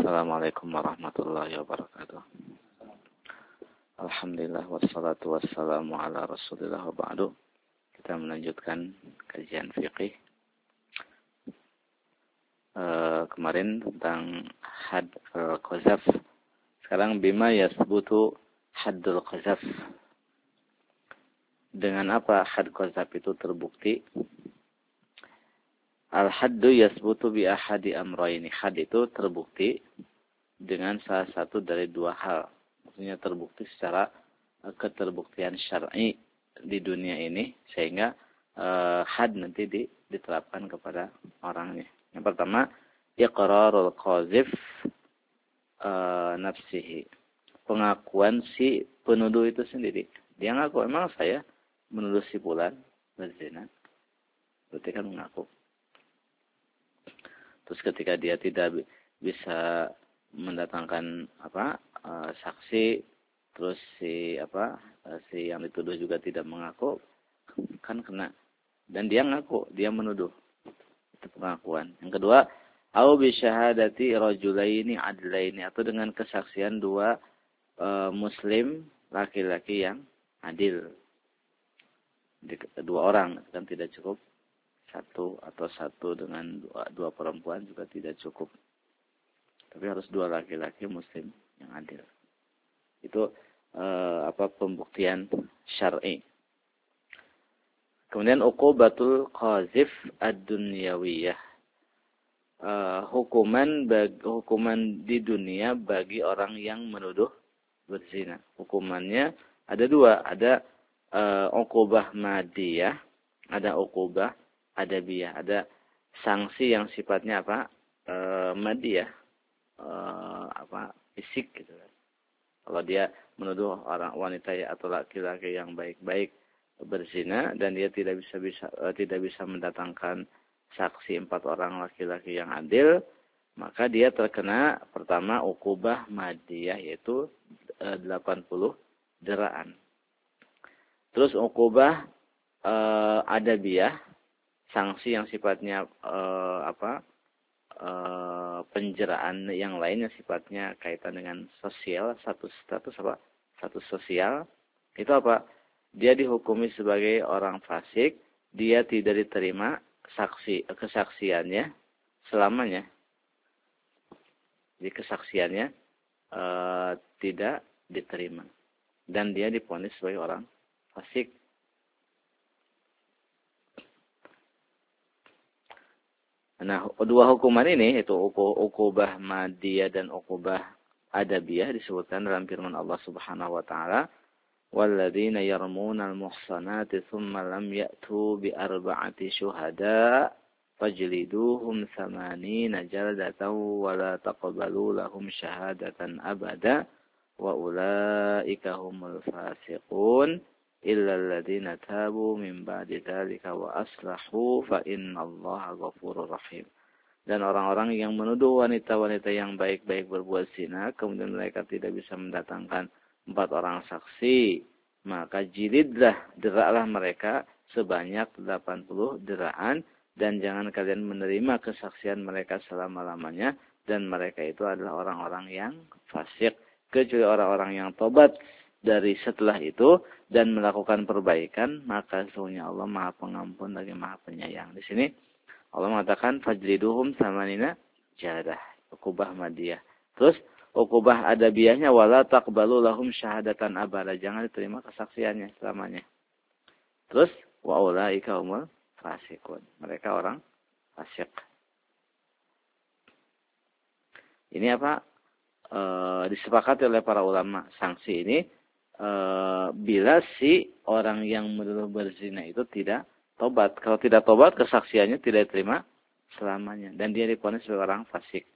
Assalamualaikum warahmatullahi wabarakatuh. Alhamdulillah wassalatu wassalamu ala Rasulillah wa ba'du. Kita melanjutkan kajian fikih. Kemarin tentang had al-qazaf. Sekarang bima yasbutu haddul qazaf. Dengan apa had qazaf itu terbukti? Al-haddu yasbutu bi ahadi amrayni. Had itu terbukti dengan salah satu dari dua hal. Maksudnya terbukti secara keterbuktian syar'i di dunia ini sehingga had nanti diterapkan kepada orangnya. Yang pertama, iqrarul qazif nafsihi. Pengakuan si penuduh itu sendiri. Dia ngaku, emang saya menuduh si fulan berzina. Berarti kan mengaku. Terus ketika dia tidak bisa mendatangkan saksi, terus si yang dituduh juga tidak mengaku, kan kena. Dan dia ngaku, dia menuduh. Itu pengakuan. Yang kedua, au bi syahadati rajulaini adlaini, atau dengan kesaksian dua muslim laki-laki yang adil. Dua orang kan tidak cukup. Satu dengan dua perempuan juga tidak cukup. Tapi harus dua laki-laki muslim yang adil. Itu pembuktian syar'i. Kemudian uqubatul qazif ad-dunyawiyah. Hukuman di dunia bagi orang yang menuduh berzina. Hukumannya ada dua, ada uqubah madiyah, ada uqubah adabiyah, ada sanksi yang sifatnya madiyah, fisik gitu kan. Kalau dia menuduh orang wanita atau laki-laki yang baik-baik berzina dan dia tidak bisa mendatangkan saksi 4 orang laki-laki yang adil, maka dia terkena pertama uqubah madiyah, yaitu 80 deraan. Terus uqubah adabiyah, sanksi yang sifatnya penjeraan yang lainnya sifatnya kaitan dengan sosial, status sosial. Itu apa? Dia dihukumi sebagai orang fasik, dia tidak diterima kesaksiannya selamanya. Jadi kesaksiannya tidak diterima dan dia divonis sebagai orang fasik. Nah, dua hukuman ini, yaitu uqubah madiyah dan uqubah adabiyah, disebutkan dalam firman Allah Subhanahu wa taala, "Walladzina yarmunal muhsanati tsumma lam ya'tu bi arba'ati syuhada fajliduhum 80 jaldatan wa la taqbalu lahum syahadatan abada wa ulaika humul fasiqun illa alladziina taabu min ba'di dzalika wa aslahu fa innallaha ghafurur rahim." Dan orang-orang yang menuduh wanita-wanita yang baik-baik berbuat zina, kemudian mereka tidak bisa mendatangkan 4 orang saksi, maka deraklah mereka sebanyak 80 deraan, dan jangan kalian menerima kesaksian mereka selama-lamanya, dan mereka itu adalah orang-orang yang fasik, kecuali orang-orang yang tobat dari setelah itu dan melakukan perbaikan, maka sesungguhnya Allah Maha Pengampun lagi Maha Penyayang. Di sini Allah mengatakan fajliduhum 80 jaldah, uqubah madiyah. Terus uqubah adabiyahnya wala taqbalu lahum syahadatan abada, jangan diterima kesaksiannya selamanya. Terus wa ulaika humul fasiqun, mereka orang fasik. Ini disepakati oleh para ulama, sanksi ini bila si orang yang menuduh berzina itu tidak tobat. Kalau tidak tobat, kesaksiannya tidak diterima selamanya dan dia divonis sebagai orang fasik.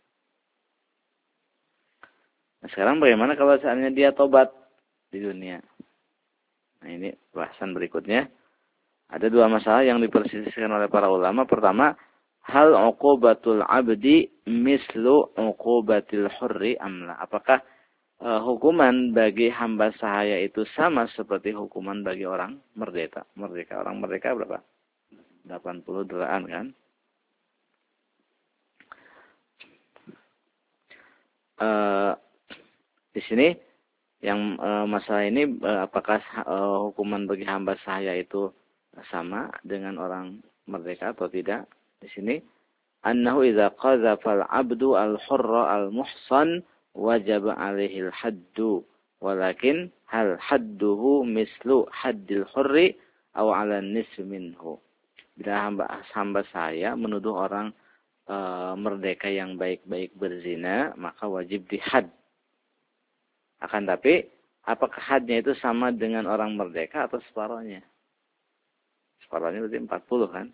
Nah, sekarang bagaimana kalau seandainya dia tobat di dunia? Nah, ini bahasan berikutnya. Ada dua masalah yang dipersisihkan oleh para ulama. Pertama, hal uqubatul abdi mislu uqubatil hurri amla. Apakah hukuman bagi hamba sahaya itu sama seperti hukuman bagi orang merdeka? Orang merdeka berapa? 80 deraan kan? di sini yang masalah ini apakah hukuman bagi hamba sahaya itu sama dengan orang merdeka atau tidak? Di sini annahu idza qadhafa al-'abdu al-hurra al-muhsan wajib 'alaihi al-haddu walakin hal hadduhu mislu haddil hurri aw 'ala nisfi minhu. Bila hamba saya menuduh orang merdeka yang baik-baik berzina, maka wajib dihad. Akan tapi, apakah hadnya itu sama dengan orang merdeka atau separuhnya? Separuhnya berarti 40 kan?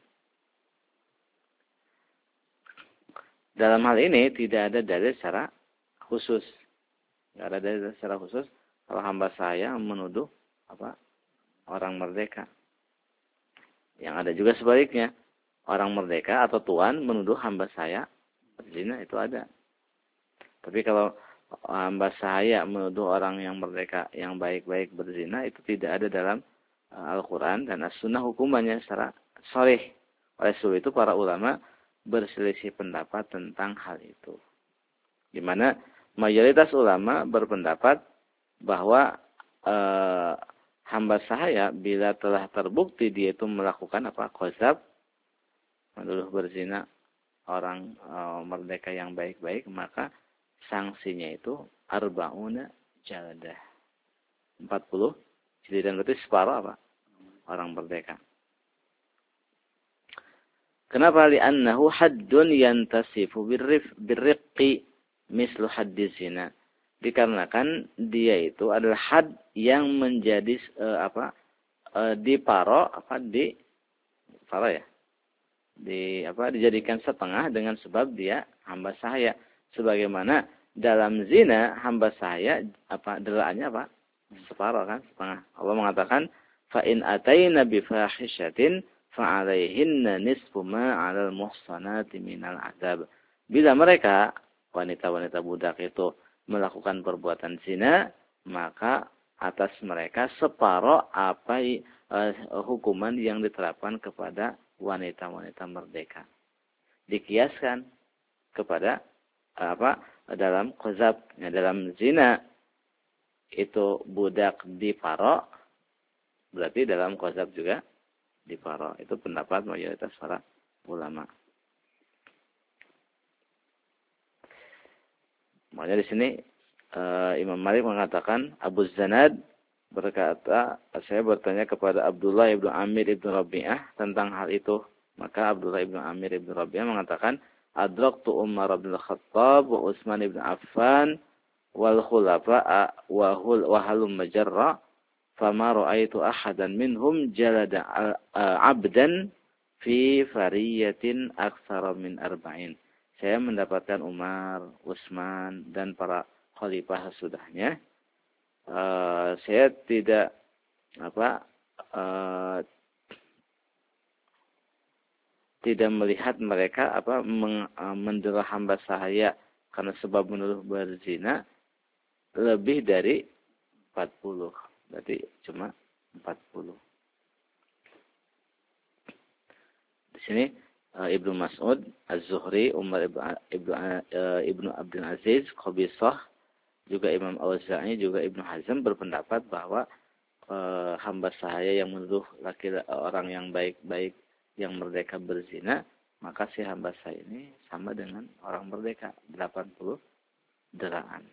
Dalam hal ini tidak ada dalil secara khusus. Tidak ada dalil secara khusus kalau hamba saya menuduh orang merdeka. Yang ada juga sebaliknya. Orang merdeka atau tuan menuduh hamba saya berzina, itu ada. Tapi kalau hamba saya menuduh orang yang merdeka yang baik-baik berzina, itu tidak ada dalam Al-Quran dan As-Sunnah hukumannya secara sharih. Oleh sebab itu para ulama berselisih pendapat tentang hal itu. Di mana mayoritas ulama berpendapat bahwa hamba sahaya bila telah terbukti dia itu melakukan qazaf, menuduh berzina orang merdeka yang baik-baik, maka sanksinya itu arba'una jaldah. 40 jilid, berarti separuh orang merdeka. Kenapa? Li'annahu haddun yantasifu birriqqi mislu haddiz zina. Dikarenakan dia itu adalah had yang menjadi dijadikan setengah dengan sebab dia hamba sahaya. Sebagaimana dalam zina hamba sahaya delaannya separuh kan, setengah. Allah mengatakan fa in ataina bi fahishatin fa 'alaihinna nisfu ma 'alal muhsanati minal 'adzab. Bila mereka wanita-wanita budak itu melakukan perbuatan zina, maka atas mereka separuh hukuman yang diterapkan kepada wanita-wanita merdeka. Dikiaskan kepada dalam qazaf, dalam zina itu budak diparo, berarti dalam qazaf juga diparo. Itu pendapat mayoritas para ulama. Makanya di sini Imam Malik mengatakan, Abu Zanad berkata, saya bertanya kepada Abdullah ibnu Amir ibnu Rabi'ah tentang hal itu. Maka Abdullah ibnu Amir ibnu Rabi'ah mengatakan, Adraktu Umar bin Khattab wa Utsman ibn Affan wal khulafa'a wa halum majarra fama ra'aitu ahadan minhum jalada 'abdan fi fariyatin aktsara min 40. Saya mendapatkan Umar, Utsman dan para khalifah sesudahnya. Saya tidak tidak melihat mereka mendera hamba sahaya karena sebab menuduh berzina lebih dari 40. Berarti cuma 40. Di sini Ibnu Mas'ud, Az-Zuhri, Umar Ibnu Abdul Aziz, Qabisah, juga Imam Auza'i, juga Ibnu Hazm berpendapat bahwa hamba sahaya yang menuduh orang yang baik-baik yang merdeka berzina, maka si hamba sahaya ini sama dengan orang merdeka, 80 deraan.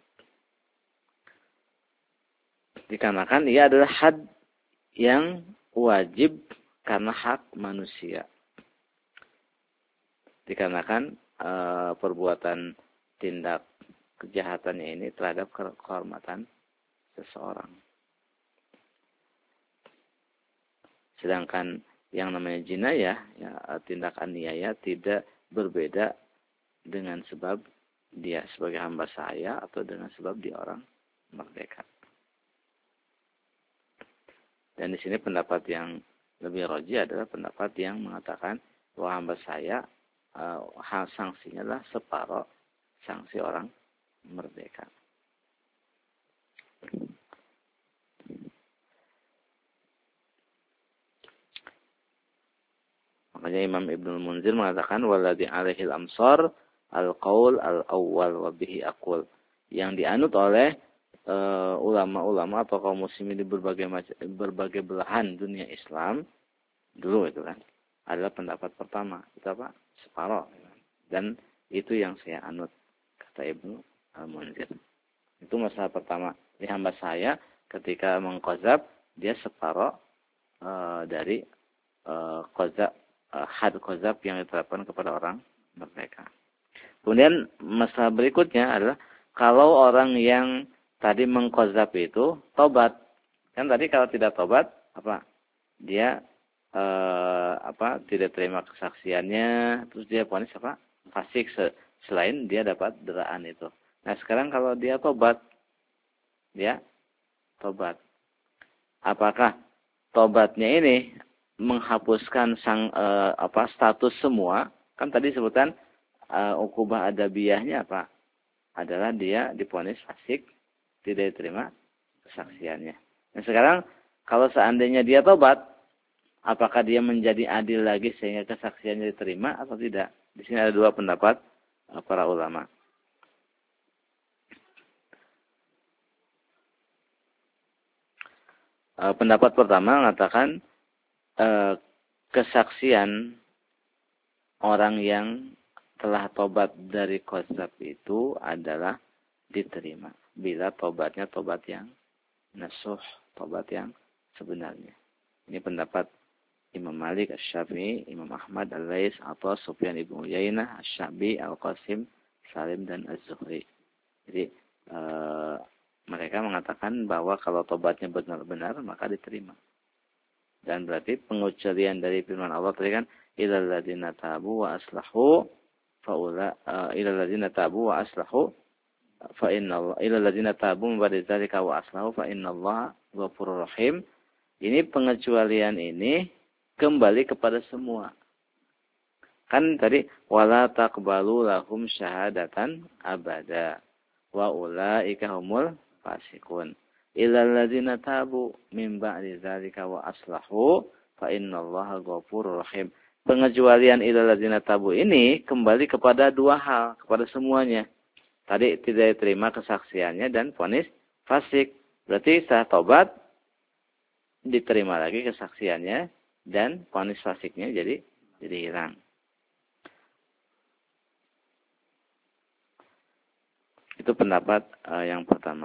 Dikarenakan ia adalah had yang wajib karena hak manusia. Dikarenakan perbuatan tindak kejahatannya ini terhadap kehormatan seseorang. Sedangkan yang namanya jinayah, tindak aniaya, tidak berbeda dengan sebab dia sebagai hamba sahaya atau dengan sebab dia orang merdeka. Dan di sini pendapat yang lebih rajih adalah pendapat yang mengatakan bahwa hamba sahaya sanksinya adalah separuh sanksi orang merdeka. Makanya Imam Ibnul Munzir mengatakan waladhi alaihil amsar al-qaul al-awwal wa bihi aqul. yang dianut oleh ulama-ulama atau kaum muslimin di berbagai belahan dunia Islam dulu itu kan adalah pendapat pertama, itu apa? Separoh. Dan itu yang saya anut, kata Ibnu Al-Munzir. Itu masalah pertama. Ini hamba saya ketika mengqazab dia separoh dari qazab had qazab yang diterapkan kepada orang merdeka. Kemudian masalah berikutnya adalah kalau orang yang tadi mengqazab itu tobat. Kan tadi kalau tidak tobat apa? Dia tidak terima kesaksiannya, terus dia vonis apa? Fasik selain dia dapat deraan itu. Nah, sekarang kalau dia tobat, apakah tobatnya ini menghapuskan status semua? Kan tadi sebutan ukubah adabiyahnya apa? Adalah dia divonis fasik, tidak diterima kesaksiannya. Nah, sekarang kalau seandainya dia tobat, apakah dia menjadi adil lagi sehingga kesaksiannya diterima atau tidak? Di sini ada dua pendapat para ulama. Pendapat pertama mengatakan kesaksian orang yang telah tobat dari qazab itu adalah diterima bila tobatnya tobat yang nasuh, tobat yang sebenarnya. Ini pendapat Imam Malik, Asy-Syafi'i, Imam Ahmad, Al-Lais, atau Sufyan ibn Uyainah, Asy-Sya'bi, Al-Qasim, Salim, dan Az-Zuhri. Jadi mereka mengatakan bahwa kalau tobatnya benar-benar maka diterima. Dan berarti pengecualian dari firman Allah tadi kan ilal ladzina tabu wa aslahu ilal ladzina tabu wa aslahu fa innallaha ilal ladzina tabu min ba'di dzalika wa aslahu fa innallaha ghafurur rahim. Ini pengecualian ini kembali kepada semua. Kan tadi wala taqbalu lahum syahadatan abada wa ulaika humul fasikun. Illal ladzina tabu min ba'di dzalika wa aslahu fa innallaha ghafurur rahim. Pengecualian illal ladzina tabu ini kembali kepada dua hal, kepada semuanya. Tadi tidak diterima kesaksiannya dan vonis fasik. Berarti setelah tobat diterima lagi kesaksiannya dan vonis fasiknya jadi hilang. Itu pendapat yang pertama.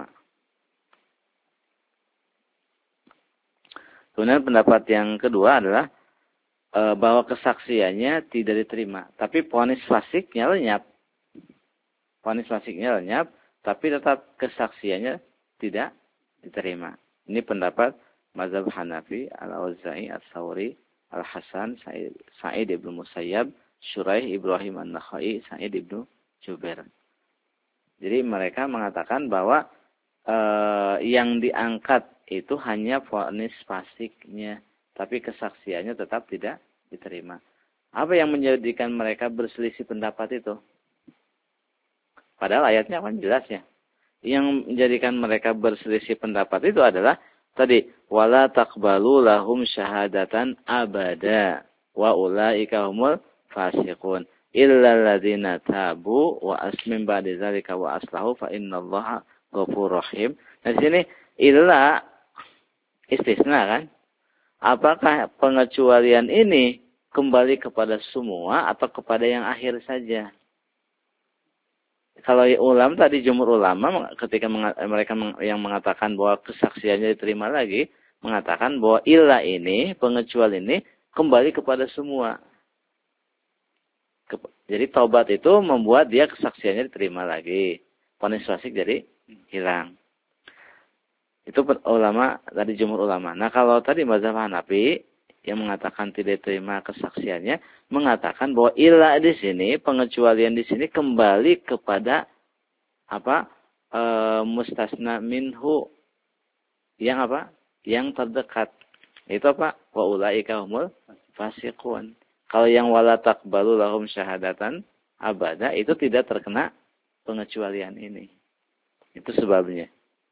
Kemudian pendapat yang kedua adalah bahwa kesaksiannya tidak diterima, tapi vonis fasiknya lenyap. Vonis fasiknya lenyap, tapi tetap kesaksiannya tidak diterima. Ini pendapat mazhab Hanafi, Al-Auza'i, Ats-Tsauri, Al-Hasan, Sa'id ibn Musayyab, Syuraih Ibrahim An-Nakhai, Sa'id ibn Jubair. Jadi mereka mengatakan bahwa yang diangkat itu hanya vonis fasiknya, tapi kesaksiannya tetap tidak diterima. Apa yang menjadikan mereka berselisih pendapat itu? Padahal ayatnya kan jelas ya. Yang menjadikan mereka berselisih pendapat itu adalah tadi wala taqbalu lahum syahadatan abada wa ulaika humul fasiqun illal ladzina tabu wa asmin ba'da dzalika wa aslahu fa innallaha ghafurur rahim. Nah, di sini illa istisna kan? Apakah pengecualian ini kembali kepada semua atau kepada yang akhir saja? Kalau ulama tadi jumhur ulama ketika mereka yang mengatakan bahwa kesaksiannya diterima lagi, mengatakan bahwa illa ini, pengecualian ini kembali kepada semua. Jadi taubat itu membuat dia kesaksiannya diterima lagi. Vonis fasik jadi hilang. Itu ulama tadi jumhur ulama. Nah, kalau tadi mazhab Hanafi yang mengatakan tidak terima kesaksiannya, mengatakan bahwa ilah di sini, pengecualian di sini kembali kepada apa? Mustasna minhu yang apa? Yang terdekat. Itu apa? Wa ulaika humul fasiqun. Kalau yang wala taqbalu lahum syahadatan abada itu tidak terkena pengecualian ini. Itu sebabnya.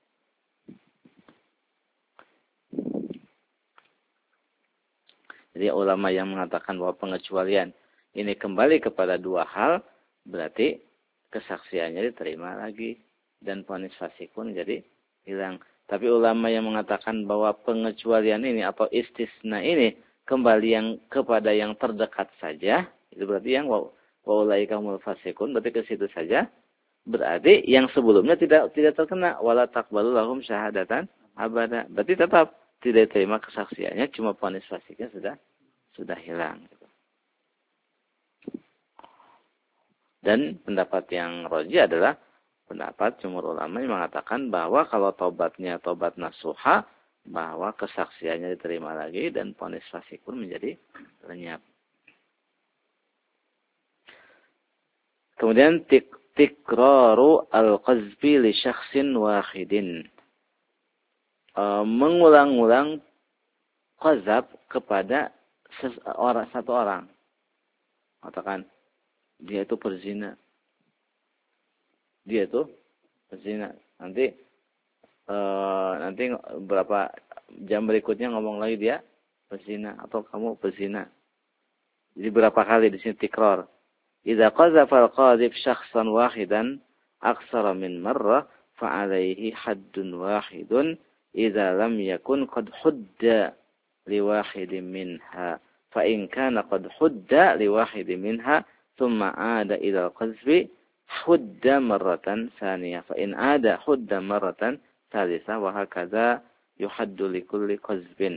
Jadi ulama yang mengatakan bahwa pengecualian ini kembali kepada dua hal, berarti kesaksiannya diterima lagi. dan vonis fasik pun jadi hilang. Tapi ulama yang mengatakan bahwa pengecualian ini atau istisna ini kembali yang kepada yang terdekat saja, itu berarti yang waulaika humul fasikun, berarti ke situ saja. Berarti yang sebelumnya tidak terkena wala taqbalu lahum syahadatan abada. Berarti tetap tidak terima kesaksiannya, cuma vonis fasiknya sudah hilang. Dan pendapat yang roji adalah pendapat jumhur ulama yang mengatakan bahwa kalau tobatnya tobat nasuha, bahwa kesaksiannya diterima lagi dan vonis fasik pun menjadi lenyap. Kemudian tikraru al-qazfi li syakhsin wahidin. Mengulang-ulang qazab kepada satu orang. Katakan, dia itu berzina. Dia itu berzina. Nanti berapa jam berikutnya ngomong lagi dia berzina atau kamu berzina. Jadi berapa kali di sini tikrar. Idza qazafa al-qadhif syakhsan wahidan aktsara min marrah fa 'alaihi haddun wahidun idza lam yakun qad hudda li wahidin minha. Fa in kana qad hudda li wahidin minha thumma 'ada ila al-qazfi hudda marratan tsaniyah. Fa in 'ada hudda marratan tsalisah wa hakadha yuhaddu li kulli qazfin.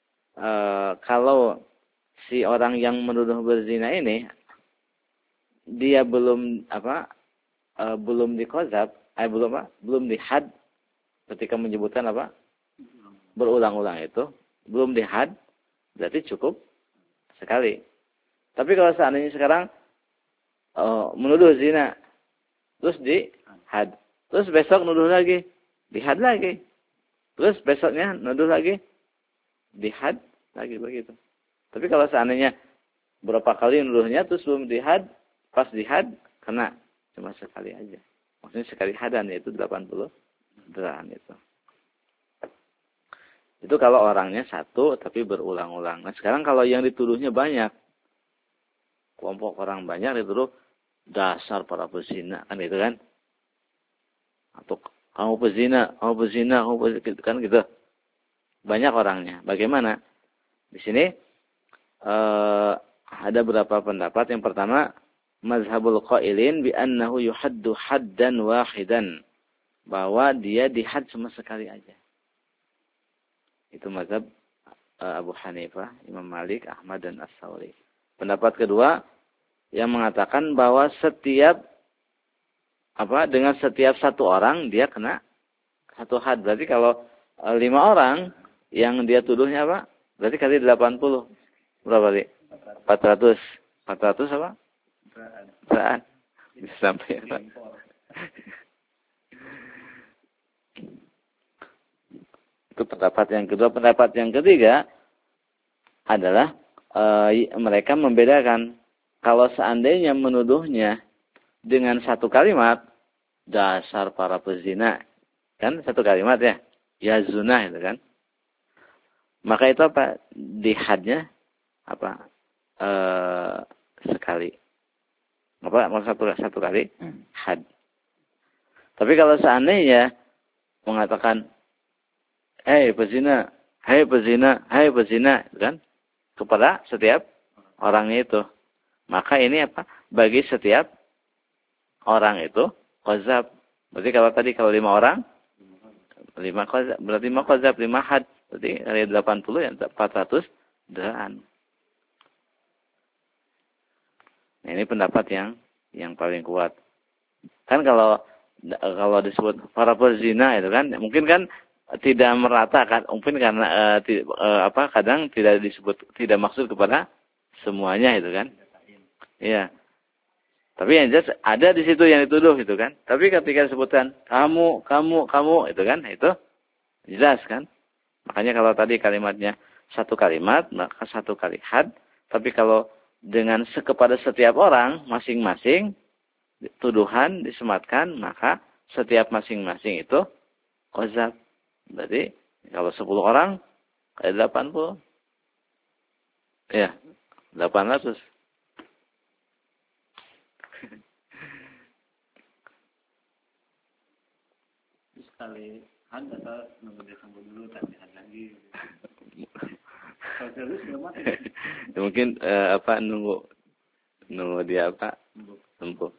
Kalau si orang yang menuduh berzina ini dia belum belum diqazab, belum dihad ketika menyebutkan berulang-ulang itu, belum dihad, berarti cukup sekali. Tapi kalau seandainya sekarang menuduh zina, terus dihad, terus besok nuduh lagi, dihad lagi, terus besoknya nuduh lagi, dihad lagi begitu. Tapi kalau seandainya berapa kali nuduhnya terus belum dihad, pas dihad kena cuma sekali aja. Maksudnya sekali hadan, yaitu 80 deraan itu. Itu kalau orangnya satu tapi berulang-ulang. Nah sekarang kalau yang dituduhnya banyak, kelompok orang banyak dituduh dasar para pezina, kan gitu kan? Atau kamu pezina, kan gitu. Banyak orangnya. Bagaimana? Di sini ada beberapa pendapat. Yang pertama, mazhabul qailin bi annahu yuhaddu haddan wahidan, bahwa dia dihad cuma sekali aja. Itu mazhab Abu Hanifah, Imam Malik, Ahmad dan As-Sauri. Pendapat kedua yang mengatakan bahwa dengan setiap satu orang dia kena satu had. Berarti kalau 5 orang yang dia tuduhnya berarti kali 80. Berapa kali? 400. 400 apa? Beraan. Bisa sampai apa? Itu pendapat yang kedua. Pendapat yang ketiga adalah mereka membedakan. Kalau seandainya menuduhnya dengan satu kalimat, dasar para pezina, kan satu kalimat ya, ya zunah itu kan. Maka itu dihadnya sekali. Satu kali had. Tapi kalau seandainya mengatakan hei pezina, hei pezina, hei pezina, kan? Kepada setiap orangnya itu. Maka ini bagi setiap orang itu qazab. Berarti kalau 5 orang 5 qazab, berarti 5 qazab, 5 had. Berarti dari 80 ya 400 deraan. Nah, ini pendapat yang paling kuat. Kan kalau disebut para pezina itu kan mungkin kan tidak merata kan, mungkin karena kadang tidak disebut, tidak maksud kepada semuanya itu kan. Iya. Tapi yang jelas ada di situ yang dituduh itu kan. Tapi ketika disebutkan kamu itu kan, itu jelas kan. Makanya kalau tadi kalimatnya satu kalimat, maka satu kali had. Tapi kalau dengan kepada setiap orang masing-masing tuduhan disematkan, maka setiap masing-masing itu qazab. Berarti kalau 10 orang kali 80. Ya, 800. itu sekali had atau nunggu dia sembuh dulu tapi had lagi. Kalau serius belum mati. Mungkin nunggu dia sembuh.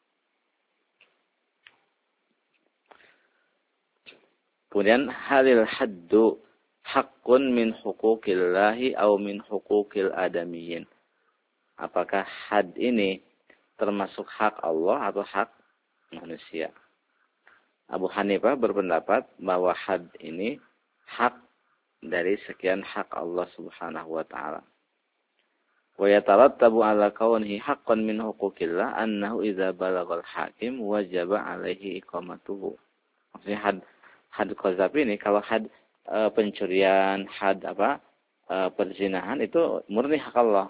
Kemudian halil haddu haqqun min huquqillahi aw min huquqil adamiyyin. Apakah had ini termasuk hak Allah atau hak manusia? Abu Hanifah berpendapat bahwa had ini hak dari sekian hak Allah Subhanahu wa taala. Wa yatarattabu ala kaunihi haqqan min huquqillah annahu idza balagal hakim wajaba alaihi iqamatuhu. Maksudnya had qazaf ini kalau had pencurian, had perzinahan itu murni hak Allah.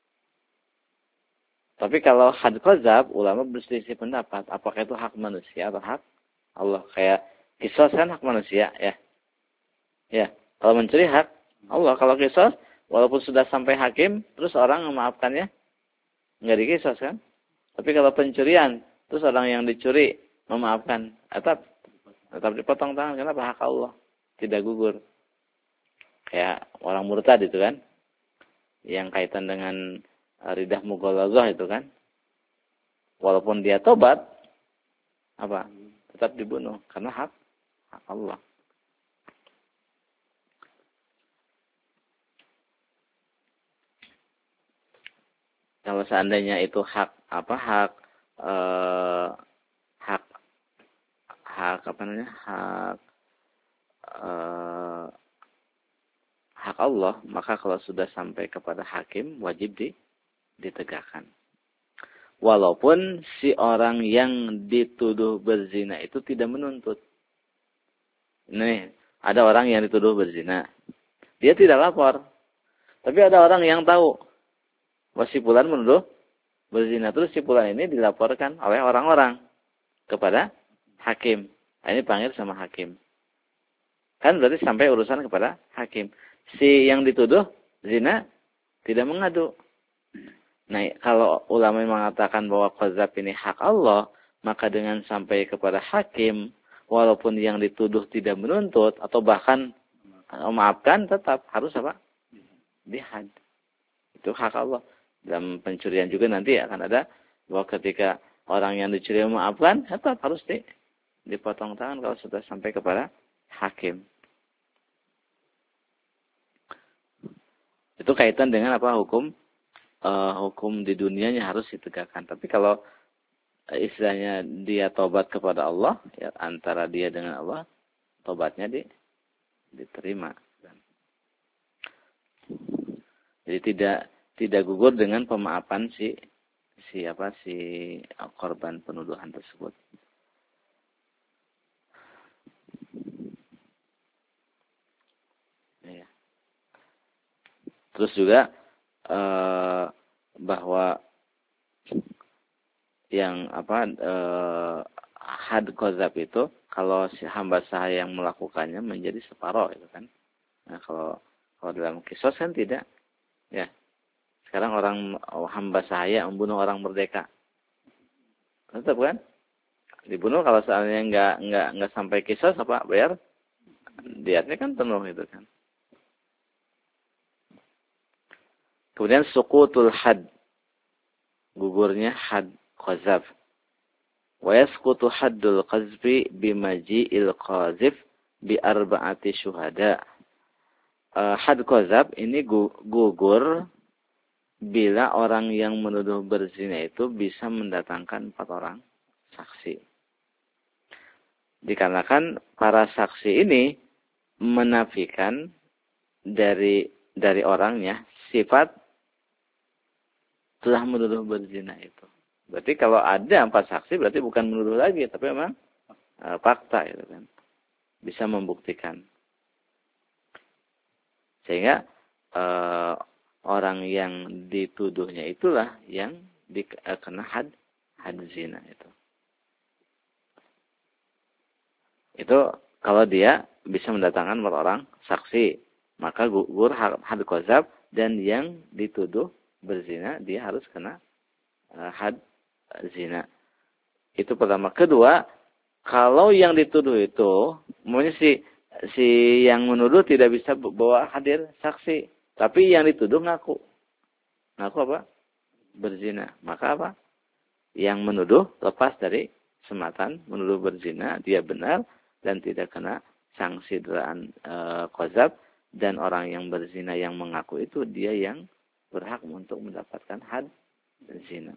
Tapi kalau had qazaf, ulama berselisih pendapat apakah itu hak manusia atau hak Allah. Kayak qisas kan hak manusia ya. Ya, kalau mencuri hak Allah, kalau qisas walaupun sudah sampai hakim terus orang memaafkannya enggak diqisas kan? Tapi kalau pencurian terus orang yang dicuri memaafkan, tetap dipotong tangan. Kenapa? Hak Allah. Tidak gugur. Kayak orang murtad itu kan. Yang kaitan dengan ridah mughaladzah itu kan. Walaupun dia tobat, tetap dibunuh. Karena hak Allah. Kalau seandainya itu hak Allah, maka kalau sudah sampai kepada hakim wajib ditegakkan. Walaupun si orang yang dituduh berzina itu tidak menuntut. Nih, ada orang yang dituduh berzina. Dia tidak lapor. Tapi ada orang yang tahu bahwa si fulan menuduh berzina. Terus si fulan ini dilaporkan oleh orang-orang kepada hakim. Nah, ini panggil sama hakim. Kan berarti sampai urusan kepada hakim. Si yang dituduh zina tidak mengadu. Nah, kalau ulama mengatakan bahwa qazaf ini hak Allah, maka dengan sampai kepada hakim, walaupun yang dituduh tidak menuntut atau bahkan memaafkan, tetap harus dihad. Itu hak Allah. Dalam pencurian juga nanti akan ada bahwa ketika orang yang dicuri memaafkan, tetap harus dipotong tangan kalau sudah sampai kepada hakim. Itu kaitan dengan hukum di dunianya harus ditegakkan. Tapi kalau istilahnya dia tobat kepada Allah, ya antara dia dengan Allah, tobatnya diterima. Jadi tidak gugur dengan pemaafan si korban penuduhan tersebut. Ya. Terus juga bahwa yang had qazaf itu kalau si hamba sahaya yang melakukannya menjadi separuh itu kan. Nah, kalau dalam qisas kan tidak. Ya. Sekarang hamba sahaya membunuh orang merdeka. Tetap kan? Dibunuh kalau seandainya enggak sampai qisas bayar diatnya kan penuh itu kan. Kemudian suqutul had. Gugurnya had qazaf. Wa yasqutu haddul qazfi bimaji'il qazif bi arba'ati syuhada. Had qazaf ini gugur bila orang yang menuduh berzina itu bisa mendatangkan 4 orang saksi. Dikarenakan para saksi ini menafikan dari orangnya sifat telah menuduh berzina itu. Berarti kalau ada 4 saksi berarti bukan menuduh lagi, tapi memang fakta itu kan. Bisa membuktikan. Sehingga orang yang dituduhnya itulah yang kena had zina itu. Itu kalau dia bisa mendatangkan 4 orang saksi, maka gugur had qazaf dan yang dituduh berzina dia harus kena had zina. Itu pertama. Kedua, Kalau yang dituduh itu, maunya si yang menuduh tidak bisa bawa hadir saksi, tapi yang dituduh ngaku. Ngaku apa? Berzina. Maka apa? Yang menuduh lepas dari sematan menuduh berzina, dia benar dan tidak kena sanksi deraan qazab, dan orang yang berzina yang mengaku itu dia yang berhak untuk mendapatkan had berzina.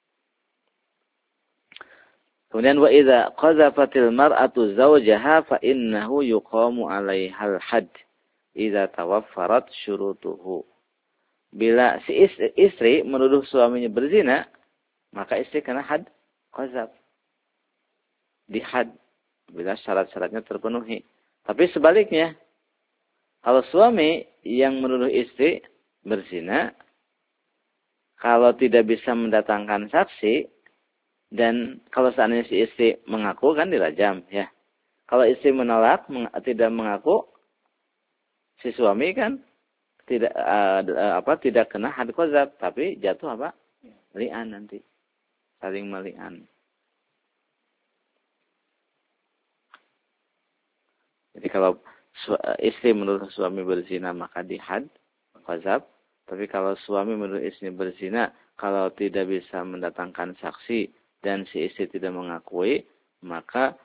Kemudian wa idza qazafatil mar'atu zawjaha fa innahu yuqamu 'alaihal had idza tawaffarat syurutuhu. Bila si istri menuduh suaminya berzina, maka istri kena had qazab. Dihad bila syarat-syaratnya terpenuhi. Tapi sebaliknya, kalau suami yang menuduh istri berzina, kalau tidak bisa mendatangkan saksi, dan kalau seandainya si istri mengaku kan dirajam, ya. Kalau istri menolak, tidak mengaku, si suami kan tidak kena had qazab, tapi jatuh apa? Li'an nanti. Saling meli'an. Jadi kalau istri menuduh suami berzina maka dihad qazab, tapi kalau suami menuduh istri berzina, kalau tidak bisa mendatangkan saksi dan si istri tidak mengakui, maka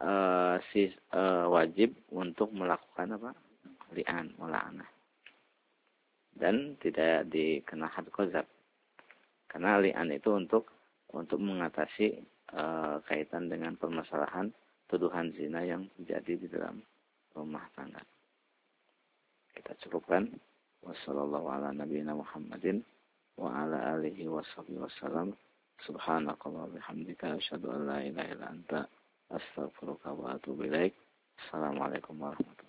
wajib untuk melakukan apa? Li'an, mula'anah. Dan tidak dikena had qazab. Karena li'an itu untuk mengatasi kaitan dengan permasalahan tuduhan zina yang terjadi di dalam rumah tangga. Kita cukupkan. Wassallallahu ala nabiyina Muhammadin wa ala alihi washabihi wasallam. Subhanakallah bihamdika asyhadu an la ilaha illa anta astaghfiruka wa atubu ilaik. Assalamualaikum warahmatullahi wabarakatuh.